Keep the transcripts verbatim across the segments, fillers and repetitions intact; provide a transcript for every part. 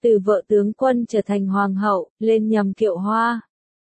từ vợ tướng quân trở thành hoàng hậu, lên nhầm kiệu hoa.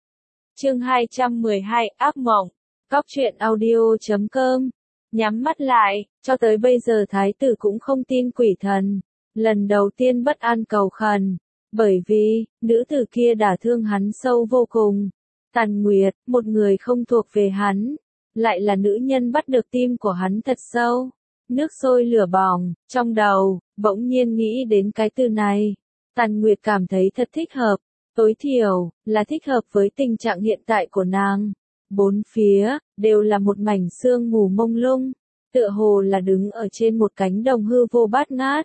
Chương hai trăm mười hai, ác mộng. Cóc truyện audio chấm com. Nhắm mắt lại, cho tới bây giờ thái tử cũng không tin quỷ thần. Lần đầu tiên bất an cầu khẩn, bởi vì, nữ tử kia đả thương hắn sâu vô cùng. Tàn Nguyệt, một người không thuộc về hắn, lại là nữ nhân bắt được tim của hắn thật sâu. Nước sôi lửa bỏng, trong đầu, bỗng nhiên nghĩ đến cái từ này. Tàn Nguyệt cảm thấy thật thích hợp, tối thiểu, là thích hợp với tình trạng hiện tại của nàng. Bốn phía, đều là một mảnh sương mù mông lung, tựa hồ là đứng ở trên một cánh đồng hư vô bát ngát.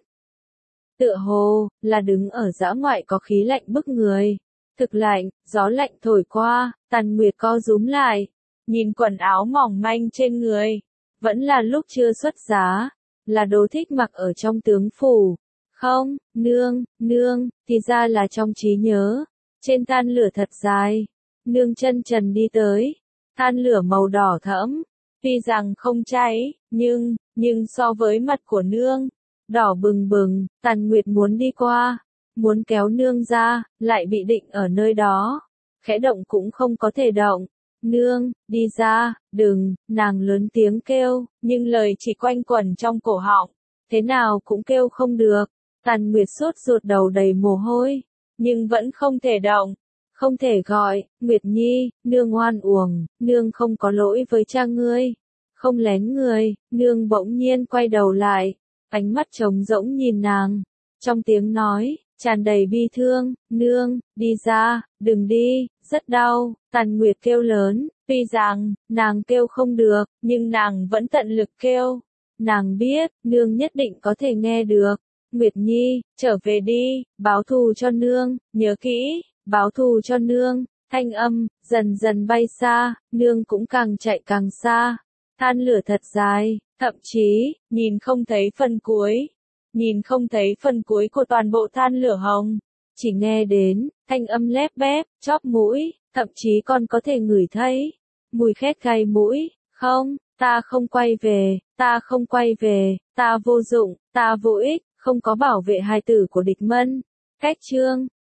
Tựa hồ, là đứng ở dã ngoại có khí lạnh bức người. Thực lạnh, gió lạnh thổi qua, Tàn Nguyệt co rúm lại, nhìn quần áo mỏng manh trên người. Vẫn là lúc chưa xuất giá, là đồ thích mặc ở trong tướng phủ. Không, nương, nương, thì ra là trong trí nhớ. Trên than lửa thật dài, nương chân trần đi tới, than lửa màu đỏ thẫm, tuy rằng không cháy, nhưng, nhưng so với mặt của nương, đỏ bừng bừng, Tàn Nguyệt muốn đi qua, muốn kéo nương ra, lại bị định ở nơi đó, khẽ động cũng không có thể động. Nương, đi ra, đừng, nàng lớn tiếng kêu, nhưng lời chỉ quanh quẩn trong cổ họng, thế nào cũng kêu không được. Tàn Nguyệt sốt ruột đầu đầy mồ hôi, nhưng vẫn không thể động, không thể gọi, Nguyệt Nhi, nương oan uổng, nương không có lỗi với cha ngươi, không lén người. Nương bỗng nhiên quay đầu lại, ánh mắt trống rỗng nhìn nàng, trong tiếng nói tràn đầy bi thương, nương, đi ra, đừng đi, rất đau. Tàn Nguyệt kêu lớn, tuy rằng, nàng kêu không được, nhưng nàng vẫn tận lực kêu. Nàng biết, nương nhất định có thể nghe được. Nguyệt Nhi, trở về đi, báo thù cho nương, nhớ kỹ, báo thù cho nương. Thanh âm, dần dần bay xa, nương cũng càng chạy càng xa. Than lửa thật dài, thậm chí, nhìn không thấy phần cuối. Nhìn không thấy phần cuối của toàn bộ than lửa hồng. Chỉ nghe đến, thanh âm lép bép, chóp mũi, thậm chí còn có thể ngửi thấy. Mùi khét gai mũi, không, ta không quay về, ta không quay về, ta vô dụng, ta vô ích, không có bảo vệ hài tử của địch mân. Cách chương,